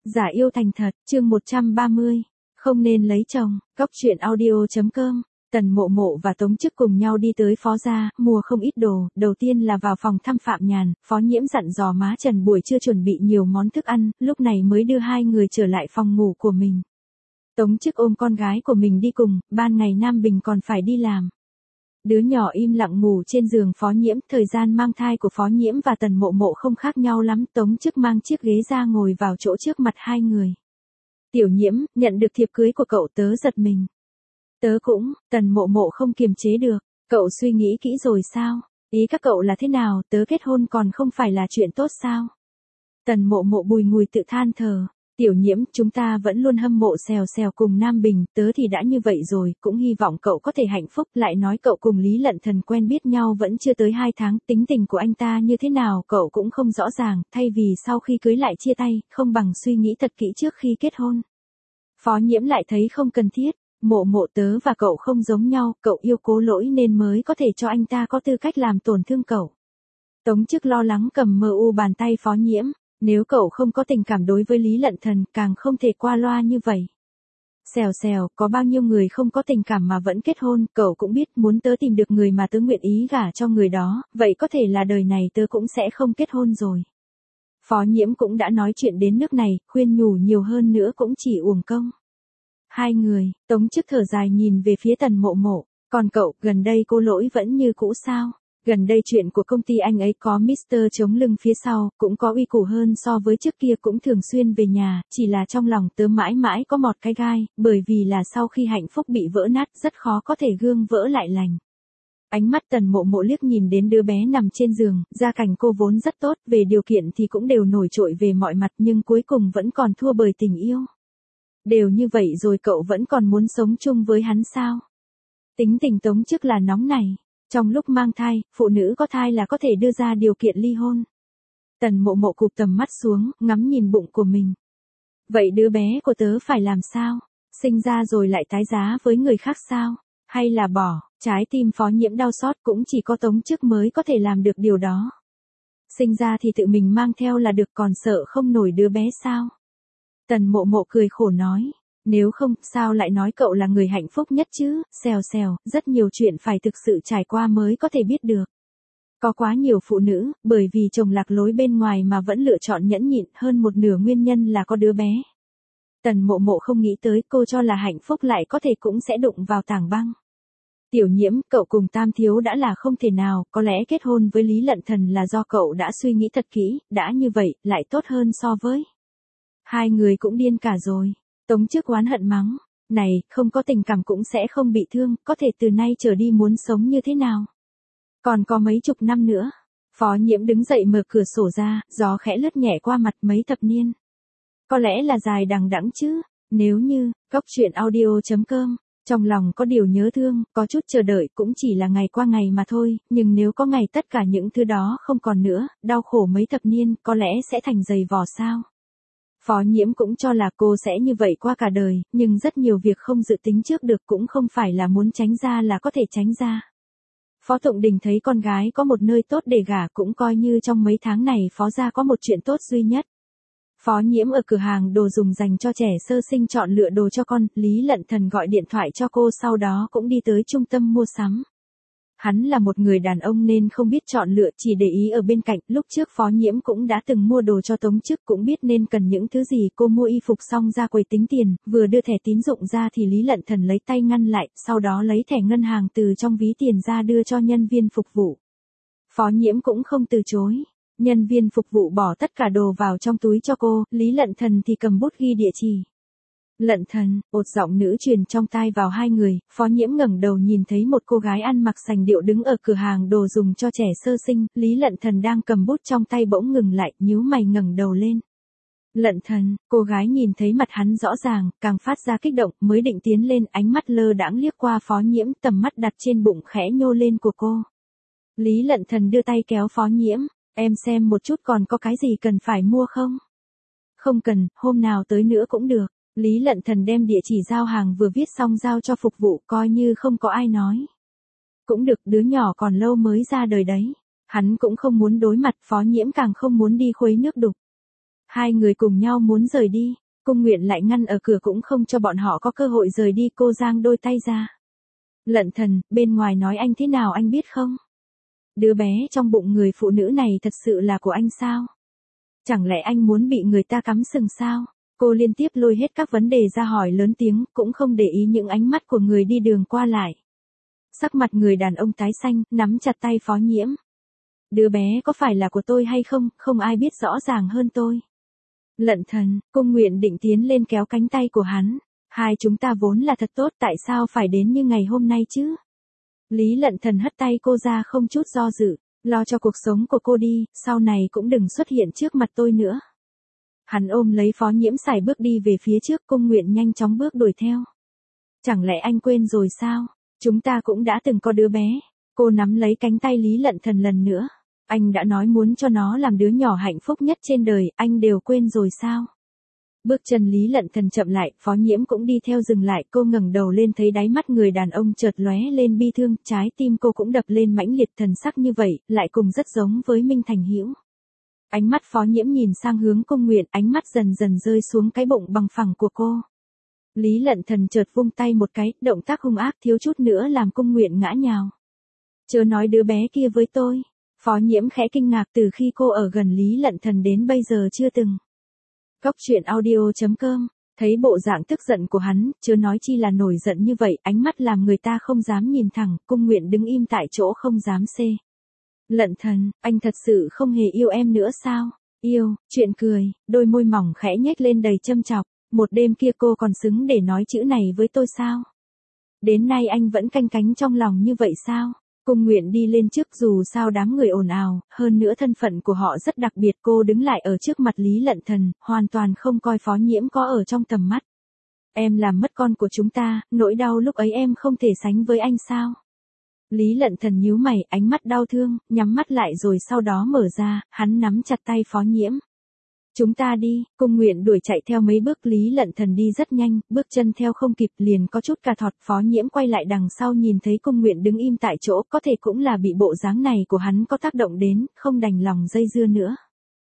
Giả yêu thành thật, chương 130. Không nên lấy chồng, góc truyện audio.com. Tần Mộ Mộ và Tống Chức cùng nhau đi tới Phó gia, mua không ít đồ, đầu tiên là vào phòng thăm Phạm Nhàn, Phó Nhiễm dặn dò má Trần buổi trưa chuẩn bị nhiều món thức ăn, lúc này mới đưa hai người trở lại phòng ngủ của mình. Tống Chức ôm con gái của mình đi cùng, ban ngày Nam Bình còn phải đi làm. Đứa nhỏ im lặng ngủ trên giường Phó Nhiễm, thời gian mang thai của Phó Nhiễm và Tần Mộ Mộ không khác nhau lắm, Tống Chức mang chiếc ghế ra ngồi vào chỗ trước mặt hai người. Tiểu Nhiễm, nhận được thiệp cưới của cậu tớ giật mình. Tớ cũng, Tần Mộ Mộ không kiềm chế được, cậu suy nghĩ kỹ rồi sao? Ý các cậu là thế nào, tớ kết hôn còn không phải là chuyện tốt sao? Tần Mộ Mộ bùi ngùi tự than thở. Tiểu Nhiễm, chúng ta vẫn luôn hâm mộ Xèo Xèo cùng Nam Bình, tớ thì đã như vậy rồi, cũng hy vọng cậu có thể hạnh phúc, lại nói cậu cùng Lý Lận Thần quen biết nhau vẫn chưa tới 2 tháng, tính tình của anh ta như thế nào cậu cũng không rõ ràng, thay vì sau khi cưới lại chia tay, không bằng suy nghĩ thật kỹ trước khi kết hôn. Phó Nhiễm lại thấy không cần thiết, Mộ Mộ tớ và cậu không giống nhau, cậu yêu Cố Lỗi nên mới có thể cho anh ta có tư cách làm tổn thương cậu. Tống Chức lo lắng cầm mờ u bàn tay Phó Nhiễm. Nếu cậu không có tình cảm đối với Lý Lận Thần, càng không thể qua loa như vậy. Xèo Xèo, có bao nhiêu người không có tình cảm mà vẫn kết hôn, cậu cũng biết muốn tớ tìm được người mà tớ nguyện ý gả cho người đó, vậy có thể là đời này tớ cũng sẽ không kết hôn rồi. Phó Nhiễm cũng đã nói chuyện đến nước này, khuyên nhủ nhiều hơn nữa cũng chỉ uổng công. Hai người, Tống Chức thở dài nhìn về phía Tần Mộ Mộ, còn cậu, gần đây Cô Lỗi vẫn như cũ sao? Gần đây chuyện của công ty anh ấy có Mr. chống lưng phía sau, cũng có uy củ hơn so với trước kia, cũng thường xuyên về nhà, chỉ là trong lòng tớ mãi mãi có một cái gai, bởi vì là sau khi hạnh phúc bị vỡ nát rất khó có thể gương vỡ lại lành. Ánh mắt Tần Mộ Mộ liếc nhìn đến đứa bé nằm trên giường, gia cảnh cô vốn rất tốt, về điều kiện thì cũng đều nổi trội về mọi mặt nhưng cuối cùng vẫn còn thua bởi tình yêu. Đều như vậy rồi cậu vẫn còn muốn sống chung với hắn sao? Tính tình Tống Chức là nóng này. Trong lúc mang thai, phụ nữ có thai là có thể đưa ra điều kiện ly hôn. Tần Mộ Mộ cụp tầm mắt xuống, ngắm nhìn bụng của mình. Vậy đứa bé của tớ phải làm sao? Sinh ra rồi lại tái giá với người khác sao? Hay là bỏ? Trái tim Phó Nhiễm đau xót, cũng chỉ có Tống Chức mới có thể làm được điều đó. Sinh ra thì tự mình mang theo là được, còn sợ không nổi đứa bé sao? Tần Mộ Mộ cười khổ nói. Nếu không, sao lại nói cậu là người hạnh phúc nhất chứ? Xèo Xèo, rất nhiều chuyện phải thực sự trải qua mới có thể biết được. Có quá nhiều phụ nữ, bởi vì chồng lạc lối bên ngoài mà vẫn lựa chọn nhẫn nhịn, hơn một nửa nguyên nhân là có đứa bé. Tần Mộ Mộ không nghĩ tới, cô cho là hạnh phúc lại có thể cũng sẽ đụng vào tảng băng. Tiểu Nhiễm, cậu cùng Tam Thiếu đã là không thể nào, có lẽ kết hôn với Lý Lận Thần là do cậu đã suy nghĩ thật kỹ, đã như vậy, lại tốt hơn so với. Hai người cũng điên cả rồi. Tống Chức oán hận mắng, này, không có tình cảm cũng sẽ không bị thương, có thể từ nay trở đi muốn sống như thế nào? Còn có mấy chục năm nữa. Phó Nhiễm đứng dậy mở cửa sổ ra, gió khẽ lướt nhẹ qua mặt, mấy thập niên. Có lẽ là dài đằng đẵng chứ, nếu như, góc truyện audio.com, trong lòng có điều nhớ thương, có chút chờ đợi cũng chỉ là ngày qua ngày mà thôi, nhưng nếu có ngày tất cả những thứ đó không còn nữa, đau khổ mấy thập niên, có lẽ sẽ thành giày vò sao? Phó Nhiễm cũng cho là cô sẽ như vậy qua cả đời, nhưng rất nhiều việc không dự tính trước được, cũng không phải là muốn tránh ra là có thể tránh ra. Phó Tụng Đình thấy con gái có một nơi tốt để gả, cũng coi như trong mấy tháng này Phó gia có một chuyện tốt duy nhất. Phó Nhiễm ở cửa hàng đồ dùng dành cho trẻ sơ sinh chọn lựa đồ cho con, Lý Lận Thần gọi điện thoại cho cô, sau đó cũng đi tới trung tâm mua sắm. Hắn là một người đàn ông nên không biết chọn lựa, chỉ để ý ở bên cạnh, lúc trước Phó Nhiễm cũng đã từng mua đồ cho Tống Chức, cũng biết nên cần những thứ gì, cô mua y phục xong ra quầy tính tiền, vừa đưa thẻ tín dụng ra thì Lý Lận Thần lấy tay ngăn lại, sau đó lấy thẻ ngân hàng từ trong ví tiền ra đưa cho nhân viên phục vụ. Phó Nhiễm cũng không từ chối. Nhân viên phục vụ bỏ tất cả đồ vào trong túi cho cô, Lý Lận Thần thì cầm bút ghi địa chỉ. Lận Thần, một giọng nữ truyền trong tai vào hai người, Phó Nhiễm ngẩng đầu nhìn thấy một cô gái ăn mặc sành điệu đứng ở cửa hàng đồ dùng cho trẻ sơ sinh, Lý Lận Thần đang cầm bút trong tay bỗng ngừng lại, nhíu mày ngẩng đầu lên. Lận Thần, cô gái nhìn thấy mặt hắn rõ ràng, càng phát ra kích động, mới định tiến lên, ánh mắt lơ đãng liếc qua Phó Nhiễm, tầm mắt đặt trên bụng khẽ nhô lên của cô. Lý Lận Thần đưa tay kéo Phó Nhiễm, em xem một chút còn có cái gì cần phải mua không? Không cần, hôm nào tới nữa cũng được. Lý Lận Thần đem địa chỉ giao hàng vừa viết xong giao cho phục vụ, coi như không có ai nói. Cũng được, đứa nhỏ còn lâu mới ra đời đấy. Hắn cũng không muốn đối mặt, Phó Nhiễm càng không muốn đi khuấy nước đục. Hai người cùng nhau muốn rời đi, Cung Nguyện lại ngăn ở cửa cũng không cho bọn họ có cơ hội rời đi. Cô giang đôi tay ra. Lận Thần, bên ngoài nói anh thế nào anh biết không? Đứa bé trong bụng người phụ nữ này thật sự là của anh sao? Chẳng lẽ anh muốn bị người ta cắm sừng sao? Cô liên tiếp lôi hết các vấn đề ra hỏi lớn tiếng, cũng không để ý những ánh mắt của người đi đường qua lại. Sắc mặt người đàn ông tái xanh, nắm chặt tay Phó Nhiễm. Đứa bé có phải là của tôi hay không, không ai biết rõ ràng hơn tôi. Lận Thần, Cung Nguyện định tiến lên kéo cánh tay của hắn. Hai chúng ta vốn là thật tốt, tại sao phải đến như ngày hôm nay chứ? Lý Lận Thần hất tay cô ra không chút do dự, lo cho cuộc sống của cô đi, sau này cũng đừng xuất hiện trước mặt tôi nữa. Hắn ôm lấy Phó Nhiễm sải bước đi về phía trước. Cung Nguyện nhanh chóng bước đuổi theo. Chẳng lẽ anh quên rồi sao? Chúng ta cũng đã từng có đứa bé. Cô nắm lấy cánh tay Lý Lận Thần lần nữa. Anh đã nói muốn cho nó làm đứa nhỏ hạnh phúc nhất trên đời, anh đều quên rồi sao? Bước chân Lý Lận Thần chậm lại, Phó Nhiễm cũng đi theo dừng lại. Cô ngẩng đầu lên thấy đáy mắt người đàn ông chợt lóe lên bi thương, trái tim cô cũng đập lên mãnh liệt. Thần sắc như vậy, lại cùng rất giống với Minh Thành Hữu. Ánh mắt Phó Nhiễm nhìn sang hướng Cung Nguyện, ánh mắt dần dần rơi xuống cái bụng bằng phẳng của cô. Lý Lận Thần chợt vung tay một cái, động tác hung ác thiếu chút nữa làm Cung Nguyện ngã nhào. Chớ nói đứa bé kia với tôi. Phó Nhiễm khẽ kinh ngạc, từ khi cô ở gần Lý Lận Thần đến bây giờ chưa từng. Góc truyện audio.com, thấy bộ dạng tức giận của hắn, chớ nói chi là nổi giận như vậy, ánh mắt làm người ta không dám nhìn thẳng. Cung Nguyện đứng im tại chỗ không dám xê. Lận Thần, anh thật sự không hề yêu em nữa sao? Yêu, chuyện cười, đôi môi mỏng khẽ nhếch lên đầy châm chọc. Một đêm kia cô còn xứng để nói chữ này với tôi sao? Đến nay anh vẫn canh cánh trong lòng như vậy sao? Cung Nguyện đi lên trước, dù sao đám người ồn ào, hơn nữa thân phận của họ rất đặc biệt. Cô đứng lại ở trước mặt Lý Lận Thần, hoàn toàn không coi Phó Nhiễm có ở trong tầm mắt. Em làm mất con của chúng ta, nỗi đau lúc ấy em không thể sánh với anh sao? Lý Lận Thần nhíu mày, ánh mắt đau thương, nhắm mắt lại rồi sau đó mở ra, hắn nắm chặt tay Phó Nhiễm. Chúng ta đi. Cung Nguyện đuổi chạy theo mấy bước. Lý Lận Thần đi rất nhanh, bước chân theo không kịp, liền có chút cà thọt. Phó Nhiễm quay lại đằng sau nhìn thấy Cung Nguyện đứng im tại chỗ, có thể cũng là bị bộ dáng này của hắn có tác động đến, không đành lòng dây dưa nữa.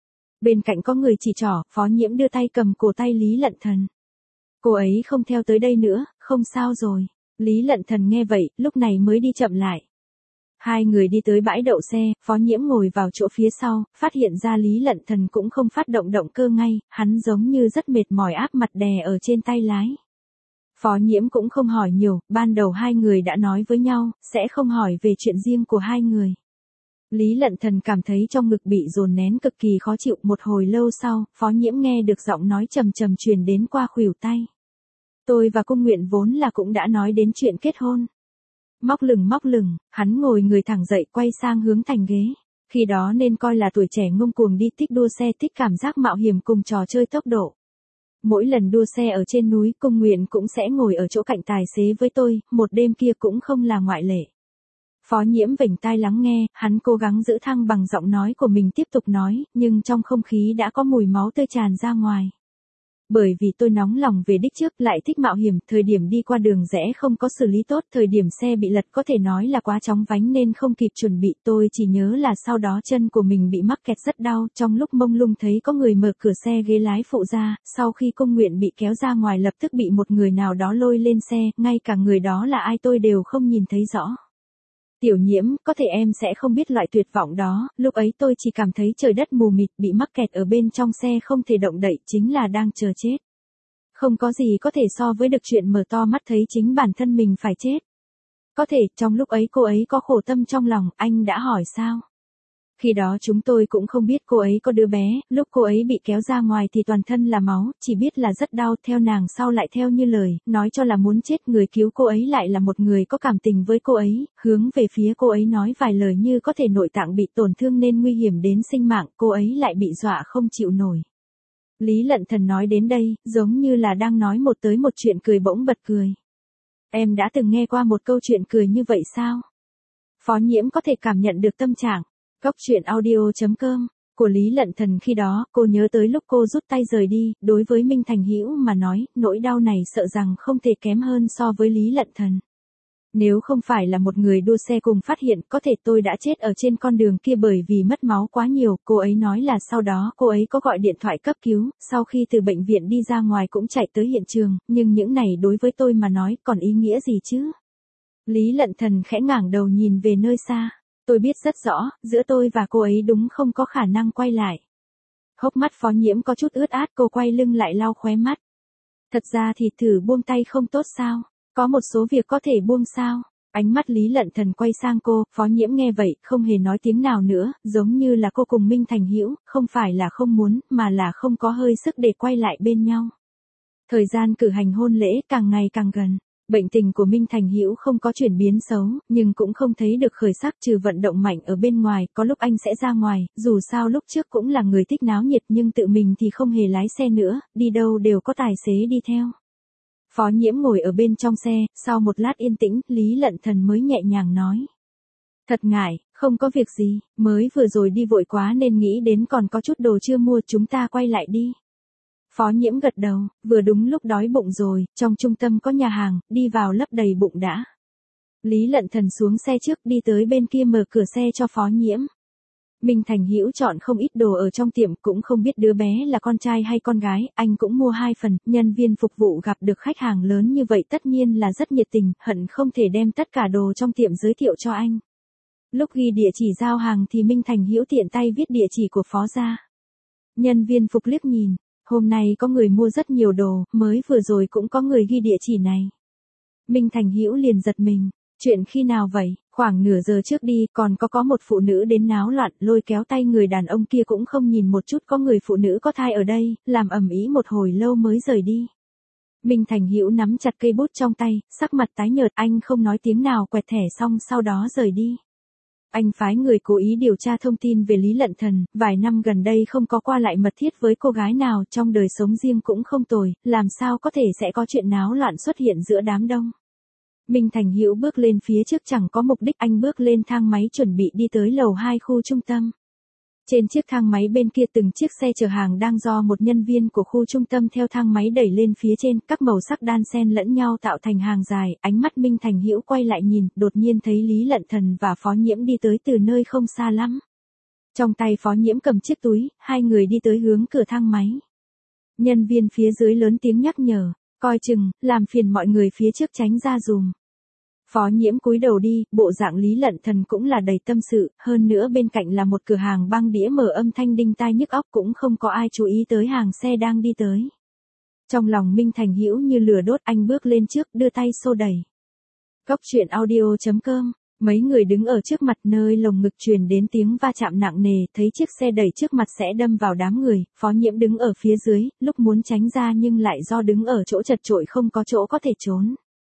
Bên cạnh có người chỉ trỏ, Phó Nhiễm đưa tay cầm cổ tay Lý Lận Thần. Cô ấy không theo tới đây nữa, không sao rồi. Lý Lận Thần nghe vậy, lúc này mới đi chậm lại. Hai người đi tới bãi đậu xe, Phó Nhiễm ngồi vào chỗ phía sau, phát hiện ra Lý Lận Thần cũng không phát động động cơ ngay, hắn giống như rất mệt mỏi áp mặt đè ở trên tay lái. Phó Nhiễm cũng không hỏi nhiều, ban đầu hai người đã nói với nhau, sẽ không hỏi về chuyện riêng của hai người. Lý Lận Thần cảm thấy trong ngực bị dồn nén cực kỳ khó chịu. Một hồi lâu sau, Phó Nhiễm nghe được giọng nói trầm trầm truyền đến qua khuỷu tay. Tôi và Cung Nguyện vốn là cũng đã nói đến chuyện kết hôn. Móc lửng, hắn ngồi người thẳng dậy quay sang hướng thành ghế. Khi đó nên coi là tuổi trẻ ngông cuồng đi, thích đua xe, thích cảm giác mạo hiểm cùng trò chơi tốc độ. Mỗi lần đua xe ở trên núi, Cung Nguyện cũng sẽ ngồi ở chỗ cạnh tài xế với tôi, một đêm kia cũng không là ngoại lệ. Phó Nhiễm vểnh tai lắng nghe, hắn cố gắng giữ thăng bằng giọng nói của mình tiếp tục nói, nhưng trong không khí đã có mùi máu tươi tràn ra ngoài. Bởi vì tôi nóng lòng về đích trước, lại thích mạo hiểm, thời điểm đi qua đường rẽ không có xử lý tốt, thời điểm xe bị lật có thể nói là quá chóng vánh nên không kịp chuẩn bị. Tôi chỉ nhớ là sau đó chân của mình bị mắc kẹt rất đau, trong lúc mông lung thấy có người mở cửa xe ghế lái phụ ra, sau khi Cung Nguyện bị kéo ra ngoài lập tức bị một người nào đó lôi lên xe, ngay cả người đó là ai tôi đều không nhìn thấy rõ. Tiểu Nhiễm, có thể em sẽ không biết loại tuyệt vọng đó, lúc ấy tôi chỉ cảm thấy trời đất mù mịt, bị mắc kẹt ở bên trong xe không thể động đậy, chính là đang chờ chết. Không có gì có thể so với được chuyện mở to mắt thấy chính bản thân mình phải chết. Có thể, trong lúc ấy cô ấy có khổ tâm trong lòng, anh đã hỏi sao? Khi đó chúng tôi cũng không biết cô ấy có đứa bé, lúc cô ấy bị kéo ra ngoài thì toàn thân là máu, chỉ biết là rất đau, theo nàng sau lại theo như lời, nói cho là muốn chết, người cứu cô ấy lại là một người có cảm tình với cô ấy, hướng về phía cô ấy nói vài lời như có thể nội tạng bị tổn thương nên nguy hiểm đến sinh mạng, cô ấy lại bị dọa không chịu nổi. Lý Lận Thần nói đến đây, giống như là đang nói một chuyện cười bỗng bật cười. Em đã từng nghe qua một câu chuyện cười như vậy sao? Phó Nhiễm có thể cảm nhận được tâm trạng. Góc truyện audio.com của Lý Lận Thần khi đó, cô nhớ tới lúc cô rút tay rời đi, đối với Minh Thành Hữu mà nói, nỗi đau này sợ rằng không thể kém hơn so với Lý Lận Thần. Nếu không phải là một người đua xe cùng phát hiện, có thể tôi đã chết ở trên con đường kia bởi vì mất máu quá nhiều. Cô ấy nói là sau đó cô ấy có gọi điện thoại cấp cứu, sau khi từ bệnh viện đi ra ngoài cũng chạy tới hiện trường, nhưng những này đối với tôi mà nói còn ý nghĩa gì chứ? Lý Lận Thần khẽ ngẩng đầu nhìn về nơi xa. Tôi biết rất rõ, giữa tôi và cô ấy đúng không có khả năng quay lại. Hốc mắt Phó Nhiễm có chút ướt át, cô quay lưng lại lau khóe mắt. Thật ra thì thử buông tay không tốt sao? Có một số việc có thể buông sao? Ánh mắt Lý Lận Thần quay sang cô, Phó Nhiễm nghe vậy, không hề nói tiếng nào nữa, giống như là cô cùng Minh Thành Hữu, không phải là không muốn, mà là không có hơi sức để quay lại bên nhau. Thời gian cử hành hôn lễ càng ngày càng gần. Bệnh tình của Minh Thành Hữu không có chuyển biến xấu, nhưng cũng không thấy được khởi sắc trừ vận động mạnh ở bên ngoài, có lúc anh sẽ ra ngoài, dù sao lúc trước cũng là người thích náo nhiệt nhưng tự mình thì không hề lái xe nữa, đi đâu đều có tài xế đi theo. Phó Nhiễm ngồi ở bên trong xe, sau một lát yên tĩnh, Lý Lận Thần mới nhẹ nhàng nói. Thật ngại, không có việc gì, mới vừa rồi đi vội quá nên nghĩ đến còn có chút đồ chưa mua, chúng ta quay lại đi. Phó Nhiễm gật đầu, vừa đúng lúc đói bụng rồi, trong trung tâm có nhà hàng, đi vào lấp đầy bụng đã. Lý Lận Thần xuống xe trước đi tới bên kia mở cửa xe cho Phó Nhiễm. Minh Thành Hữu chọn không ít đồ ở trong tiệm, cũng không biết đứa bé là con trai hay con gái, anh cũng mua 2 phần, nhân viên phục vụ gặp được khách hàng lớn như vậy tất nhiên là rất nhiệt tình, hận không thể đem tất cả đồ trong tiệm giới thiệu cho anh. Lúc ghi địa chỉ giao hàng thì Minh Thành Hữu tiện tay viết địa chỉ của Phó gia. Nhân viên phục liếc nhìn. Hôm nay có người mua rất nhiều đồ, mới vừa rồi cũng có người ghi địa chỉ này. Minh Thành Hữu liền giật mình, chuyện khi nào vậy? Khoảng nửa giờ trước đi, còn có một phụ nữ đến náo loạn, lôi kéo tay người đàn ông kia cũng không nhìn một chút, có người phụ nữ có thai ở đây, làm ầm ĩ một hồi lâu mới rời đi. Minh Thành Hữu nắm chặt cây bút trong tay, sắc mặt tái nhợt, anh không nói tiếng nào, quẹt thẻ xong sau đó rời đi. Anh phái người cố ý điều tra thông tin về Lý Lận Thần, vài năm gần đây không có qua lại mật thiết với cô gái nào, trong đời sống riêng cũng không tồi, làm sao có thể sẽ có chuyện náo loạn xuất hiện giữa đám đông. Minh Thành Hữu bước lên phía trước chẳng có mục đích, anh bước lên thang máy chuẩn bị đi tới lầu 2 khu trung tâm. Trên chiếc thang máy bên kia từng chiếc xe chở hàng đang do một nhân viên của khu trung tâm theo thang máy đẩy lên phía trên, các màu sắc đan xen lẫn nhau tạo thành hàng dài, ánh mắt Minh Thành Hữu quay lại nhìn, đột nhiên thấy Lý Lận Thần và Phó Nhiễm đi tới từ nơi không xa lắm. Trong tay Phó Nhiễm cầm chiếc túi, hai người đi tới hướng cửa thang máy. Nhân viên phía dưới lớn tiếng nhắc nhở, coi chừng, làm phiền mọi người phía trước tránh ra dùm. Phó Nhiễm cúi đầu đi, bộ dạng Lý Lận Thần cũng là đầy tâm sự, hơn nữa bên cạnh là một cửa hàng băng đĩa mở âm thanh đinh tai nhức óc, cũng không có ai chú ý tới hàng xe đang đi tới. Trong lòng Minh Thành Hữu như lửa đốt, anh bước lên trước, đưa tay xô đẩy. Góc truyện audio.com. Mấy người đứng ở trước mặt, nơi lồng ngực truyền đến tiếng va chạm nặng nề, thấy chiếc xe đẩy trước mặt sẽ đâm vào đám người, Phó Nhiễm đứng ở phía dưới, lúc muốn tránh ra nhưng lại do đứng ở chỗ chật chội không có chỗ có thể trốn.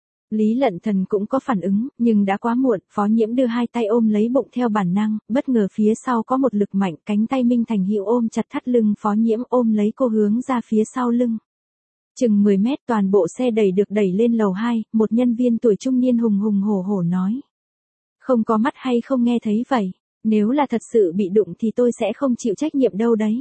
Lý Lận Thần cũng có phản ứng, nhưng đã quá muộn, Phó Nhiễm đưa hai tay ôm lấy bụng theo bản năng, bất ngờ phía sau có một lực mạnh, cánh tay Minh Thành Hữu ôm chặt thắt lưng Phó Nhiễm, ôm lấy cô hướng ra phía sau lưng. Chừng 10 mét toàn bộ xe đẩy được đẩy lên lầu 2, một nhân viên tuổi trung niên hùng hùng hổ hổ nói. Không có mắt hay không nghe thấy vậy, nếu là thật sự bị đụng thì tôi sẽ không chịu trách nhiệm đâu đấy.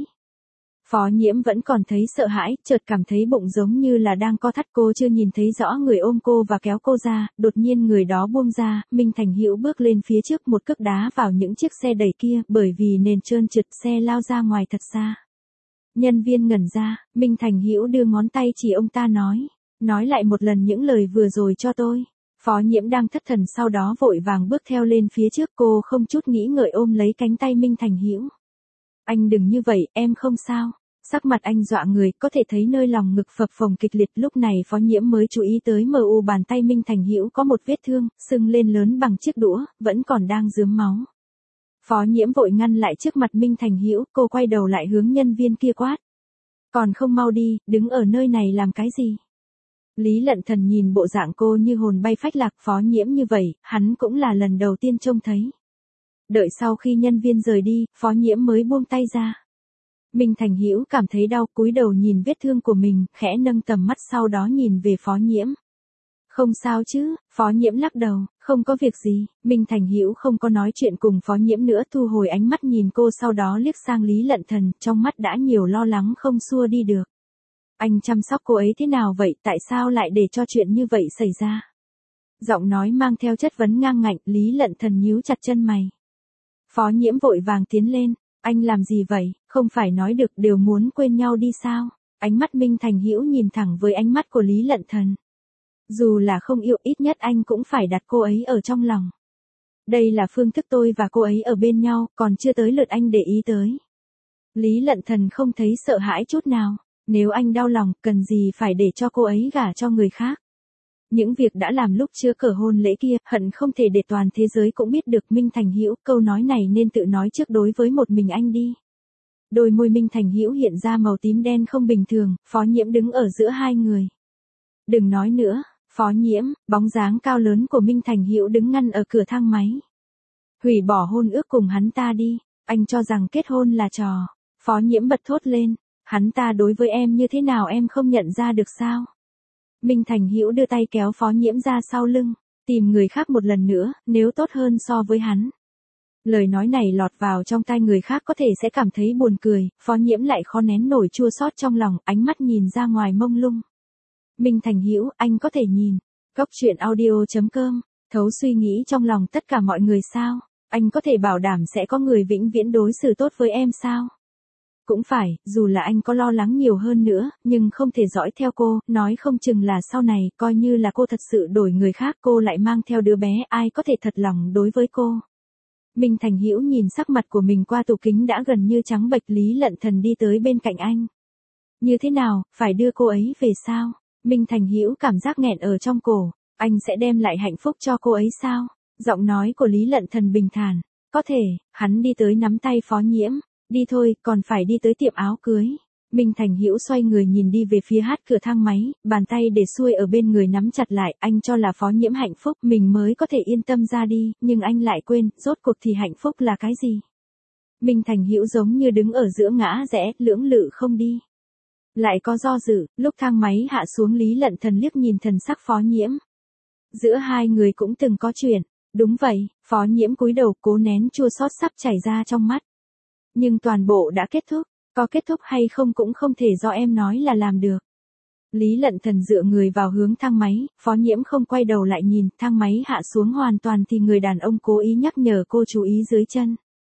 Phó Nhiễm vẫn còn thấy sợ hãi, chợt cảm thấy bụng giống như là đang co thắt, cô chưa nhìn thấy rõ người ôm cô và kéo cô ra, đột nhiên người đó buông ra, Minh Thành Hữu bước lên phía trước, một cước đá vào những chiếc xe đẩy kia, bởi vì nền trơn trượt xe lao ra ngoài thật xa. Nhân viên ngẩn ra, Minh Thành Hữu đưa ngón tay chỉ ông ta nói lại một lần những lời vừa rồi cho tôi. Phó Nhiễm đang thất thần sau đó vội vàng bước theo lên phía trước, cô không chút nghĩ ngợi ôm lấy cánh tay Minh Thành Hữu. Anh đừng như vậy, em không sao. Sắc mặt anh dọa người, có thể thấy nơi lòng ngực phập phồng kịch liệt, lúc này Phó Nhiễm mới chú ý tới mu bàn tay Minh Thành Hữu có một vết thương, sưng lên lớn bằng chiếc đũa, vẫn còn đang rướm máu. Phó Nhiễm vội ngăn lại trước mặt Minh Thành Hữu, cô quay đầu lại hướng nhân viên kia quát. Còn không mau đi, đứng ở nơi này làm cái gì? Lý Lận Thần nhìn bộ dạng cô như hồn bay phách lạc, Phó Nhiễm như vậy, hắn cũng là lần đầu tiên trông thấy. Đợi sau khi nhân viên rời đi, Phó Nhiễm mới buông tay ra. Minh Thành Hữu cảm thấy đau, cúi đầu nhìn vết thương của mình, khẽ nâng tầm mắt sau đó nhìn về Phó Nhiễm. Không sao chứ? Phó Nhiễm lắc đầu, không có việc gì. Minh Thành Hữu không có nói chuyện cùng Phó Nhiễm nữa, thu hồi ánh mắt nhìn cô, sau đó liếc sang Lý Lận Thần, trong mắt đã nhiều lo lắng không xua đi được. Anh chăm sóc cô ấy thế nào vậy, tại sao lại để cho chuyện như vậy xảy ra? Giọng nói mang theo chất vấn ngang ngạnh, Lý Lận Thần nhíu chặt chân mày. Phó Nhiễm vội vàng tiến lên, anh làm gì vậy, không phải nói được đều muốn quên nhau đi sao? Ánh mắt Minh Thành Hữu nhìn thẳng với ánh mắt của Lý Lận Thần. Dù là không yêu, ít nhất anh cũng phải đặt cô ấy ở trong lòng. Đây là phương thức tôi và cô ấy ở bên nhau, còn chưa tới lượt anh để ý tới. Lý Lận Thần không thấy sợ hãi chút nào. Nếu anh đau lòng, cần gì phải để cho cô ấy gả cho người khác. Những việc đã làm lúc chưa cử hôn lễ kia, hận không thể để toàn thế giới cũng biết được. Minh Thành Hữu, câu nói này nên tự nói trước đối với một mình anh đi. Đôi môi Minh Thành Hữu hiện ra màu tím đen không bình thường, Phó Nhiễm đứng ở giữa hai người. Đừng nói nữa, Phó Nhiễm, bóng dáng cao lớn của Minh Thành Hữu đứng ngăn ở cửa thang máy. Hủy bỏ hôn ước cùng hắn ta đi, anh cho rằng kết hôn là trò. Phó Nhiễm bật thốt lên, hắn ta đối với em như thế nào em không nhận ra được sao? Minh Thành Hữu đưa tay kéo Phó Nhiễm ra sau lưng, tìm người khác một lần nữa, nếu tốt hơn so với hắn. Lời nói này lọt vào trong tai người khác có thể sẽ cảm thấy buồn cười, Phó Nhiễm lại khó nén nổi chua xót trong lòng, ánh mắt nhìn ra ngoài mông lung. Minh Thành Hữu, anh có thể nhìn. Góc truyện audio.com, thấu suy nghĩ trong lòng tất cả mọi người sao? Anh có thể bảo đảm sẽ có người vĩnh viễn đối xử tốt với em sao? Cũng phải, dù là anh có lo lắng nhiều hơn nữa, nhưng không thể dõi theo cô, nói không chừng là sau này, coi như là cô thật sự đổi người khác, cô lại mang theo đứa bé, ai có thể thật lòng đối với cô. Minh Thành Hữu nhìn sắc mặt của mình qua tủ kính đã gần như trắng bệch. Lý Lận Thần đi tới bên cạnh anh. Như thế nào, phải đưa cô ấy về sao? Minh Thành Hữu cảm giác nghẹn ở trong cổ, anh sẽ đem lại hạnh phúc cho cô ấy sao? Giọng nói của Lý Lận Thần bình thản, có thể, hắn đi tới nắm tay Phó Nhiễm. Đi thôi, còn phải đi tới tiệm áo cưới. Minh Thành Hữu xoay người nhìn đi về phía cửa thang máy, bàn tay để xuôi ở bên người nắm chặt lại, anh cho là Phó Nhiễm hạnh phúc, mình mới có thể yên tâm ra đi, nhưng anh lại quên, rốt cuộc thì hạnh phúc là cái gì? Minh Thành Hữu giống như đứng ở giữa ngã rẽ, lưỡng lự không đi. Lại có do dự, lúc thang máy hạ xuống Lý Lận Thần liếc nhìn thần sắc Phó Nhiễm. Giữa hai người cũng từng có chuyện, đúng vậy, Phó Nhiễm cúi đầu cố nén chua xót sắp chảy ra trong mắt. Nhưng toàn bộ đã kết thúc, có kết thúc hay không cũng không thể do em nói là làm được. Lý Lận Thần dựa người vào hướng thang máy, Phó Nhiễm không quay đầu lại nhìn, thang máy hạ xuống hoàn toàn thì người đàn ông cố ý nhắc nhở cô chú ý dưới chân.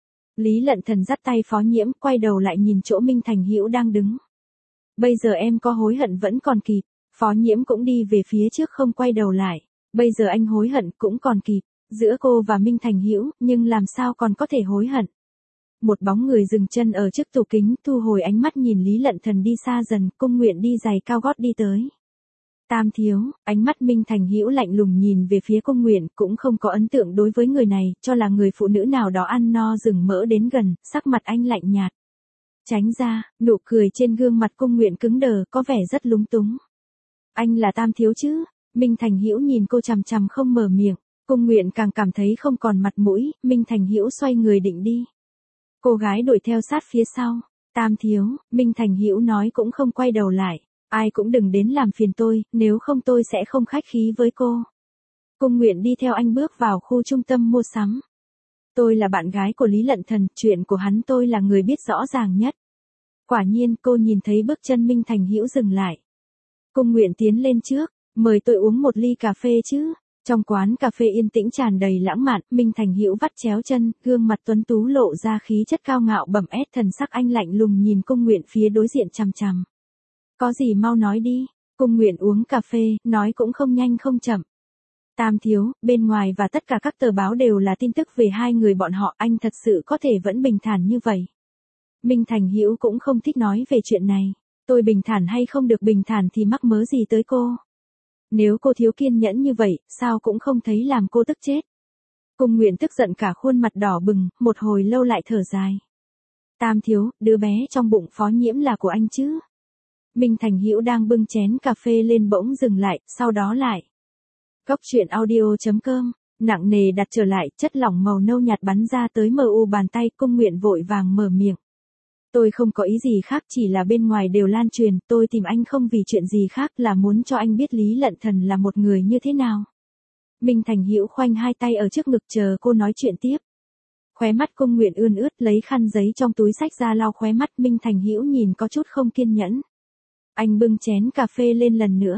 Lý Lận Thần dắt tay Phó Nhiễm, quay đầu lại nhìn chỗ Minh Thành Hữu đang đứng. Bây giờ em có hối hận vẫn còn kịp, Phó Nhiễm cũng đi về phía trước không quay đầu lại. Bây giờ anh hối hận cũng còn kịp, giữa cô và Minh Thành Hữu, nhưng làm sao còn có thể hối hận. Một bóng người dừng chân ở trước tủ kính, thu hồi ánh mắt nhìn Lý Lận Thần đi xa dần, Cung Nguyện đi giày cao gót đi tới. Tam thiếu, ánh mắt Minh Thành Hữu lạnh lùng nhìn về phía Cung Nguyện, cũng không có ấn tượng đối với người này, cho là người phụ nữ nào đó ăn no rừng mỡ đến gần, sắc mặt anh lạnh nhạt. Tránh ra, nụ cười trên gương mặt Cung Nguyện cứng đờ, có vẻ rất lúng túng. Anh là Tam thiếu chứ? Minh Thành Hữu nhìn cô chằm chằm không mở miệng, Cung Nguyện càng cảm thấy không còn mặt mũi, Minh Thành Hữu xoay người định đi. Cô gái đuổi theo sát phía sau. Tam thiếu, Minh Thành Hữu nói cũng không quay đầu lại. Ai cũng đừng đến làm phiền tôi, nếu không tôi sẽ không khách khí với cô. Cung Nguyện đi theo anh bước vào khu trung tâm mua sắm. Tôi là bạn gái của Lý Lận Thần, chuyện của hắn tôi là người biết rõ ràng nhất. Quả nhiên cô nhìn thấy bước chân Minh Thành Hữu dừng lại. Cung Nguyện tiến lên trước, mời tôi uống một ly cà phê chứ. Trong quán cà phê yên tĩnh tràn đầy lãng mạn, Minh Thành Hữu vắt chéo chân, gương mặt tuấn tú lộ ra khí chất cao ngạo bẩm ét, thần sắc anh lạnh lùng nhìn Cung Nguyện phía đối diện chằm chằm. Có gì mau nói đi. Cung Nguyện uống cà phê, nói cũng không nhanh không chậm. Tam thiếu, bên ngoài và tất cả các tờ báo đều là tin tức về hai người bọn họ, anh thật sự có thể vẫn bình thản như vậy. Minh Thành Hữu cũng không thích nói về chuyện này. Tôi bình thản hay không được bình thản thì mắc mớ gì tới cô. Nếu cô thiếu kiên nhẫn như vậy, sao cũng không thấy làm cô tức chết. Cung Nguyện tức giận cả khuôn mặt đỏ bừng, một hồi lâu lại thở dài. Tam thiếu, đứa bé trong bụng Phó Nhiễm là của anh chứ? Minh Thành Hữu đang bưng chén cà phê lên bỗng dừng lại, sau đó lại. Góc truyện audio.com, nặng nề đặt trở lại, chất lỏng màu nâu nhạt bắn ra tới mờ u bàn tay, Cung Nguyện vội vàng mở miệng. Tôi không có ý gì khác, chỉ là bên ngoài đều lan truyền, tôi tìm anh không vì chuyện gì khác, là muốn cho anh biết Lý Lận Thần là một người như thế nào. Minh Thành Hữu khoanh hai tay ở trước ngực chờ cô nói chuyện tiếp. Khóe mắt Cung Nguyện ươn ướt, lấy khăn giấy trong túi xách ra lau khóe mắt. Minh Thành Hữu nhìn có chút không kiên nhẫn. Anh bưng chén cà phê lên lần nữa.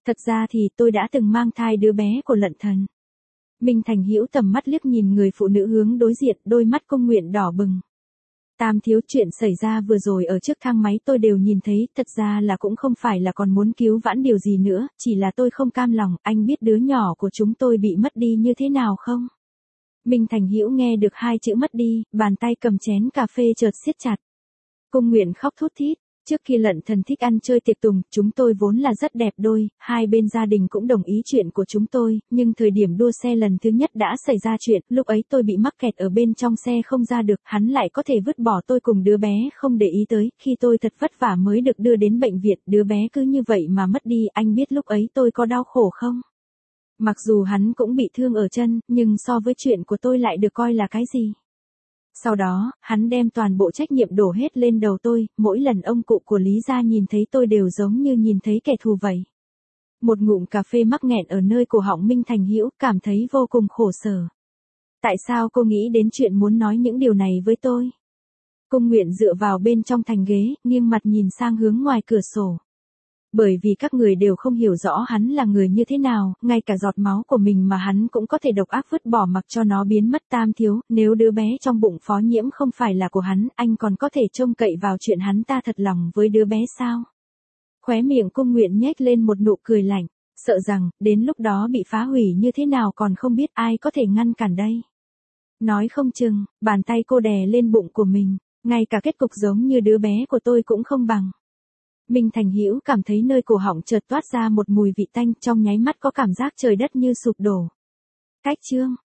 Thật ra thì tôi đã từng mang thai đứa bé của Lận Thần. Minh Thành Hữu tầm mắt liếc nhìn người phụ nữ hướng đối diện, đôi mắt Cung Nguyện đỏ bừng. Tam thiếu, chuyện xảy ra vừa rồi ở trước thang máy tôi đều nhìn thấy, thật ra là cũng không phải là còn muốn cứu vãn điều gì nữa, chỉ là tôi không cam lòng. Anh biết đứa nhỏ của chúng tôi bị mất đi như thế nào không? Minh Thành Hữu nghe được hai chữ mất đi, bàn tay cầm chén cà phê chợt siết chặt. Cung Nguyện khóc thút thít. Trước khi Lận Thần thích ăn chơi tiệc tùng, chúng tôi vốn là rất đẹp đôi, hai bên gia đình cũng đồng ý chuyện của chúng tôi, nhưng thời điểm đua xe lần thứ nhất đã xảy ra chuyện, lúc ấy tôi bị mắc kẹt ở bên trong xe không ra được, hắn lại có thể vứt bỏ tôi cùng đứa bé không để ý tới, khi tôi thật vất vả mới được đưa đến bệnh viện, đứa bé cứ như vậy mà mất đi, anh biết lúc ấy tôi có đau khổ không? Mặc dù hắn cũng bị thương ở chân, nhưng so với chuyện của tôi lại được coi là cái gì? Sau đó, hắn đem toàn bộ trách nhiệm đổ hết lên đầu tôi, mỗi lần ông cụ của Lý gia nhìn thấy tôi đều giống như nhìn thấy kẻ thù vậy. Một ngụm cà phê mắc nghẹn ở nơi cổ họng Minh Thành Hữu, cảm thấy vô cùng khổ sở. Tại sao cô nghĩ đến chuyện muốn nói những điều này với tôi? Cung Nguyện dựa vào bên trong thành ghế, nghiêng mặt nhìn sang hướng ngoài cửa sổ. Bởi vì các người đều không hiểu rõ hắn là người như thế nào, ngay cả giọt máu của mình mà hắn cũng có thể độc ác vứt bỏ mặc cho nó biến mất. Tam thiếu, nếu đứa bé trong bụng Phó Nhiễm không phải là của hắn, anh còn có thể trông cậy vào chuyện hắn ta thật lòng với đứa bé sao? Khóe miệng Cung Nguyện nhếch lên một nụ cười lạnh, sợ rằng, đến lúc đó bị phá hủy như thế nào còn không biết, ai có thể ngăn cản đây. Nói không chừng, bàn tay cô đè lên bụng của mình, ngay cả kết cục giống như đứa bé của tôi cũng không bằng. Minh Thành Hữu cảm thấy nơi cổ họng chợt toát ra một mùi vị tanh, trong nháy mắt có cảm giác trời đất như sụp đổ. Cách chương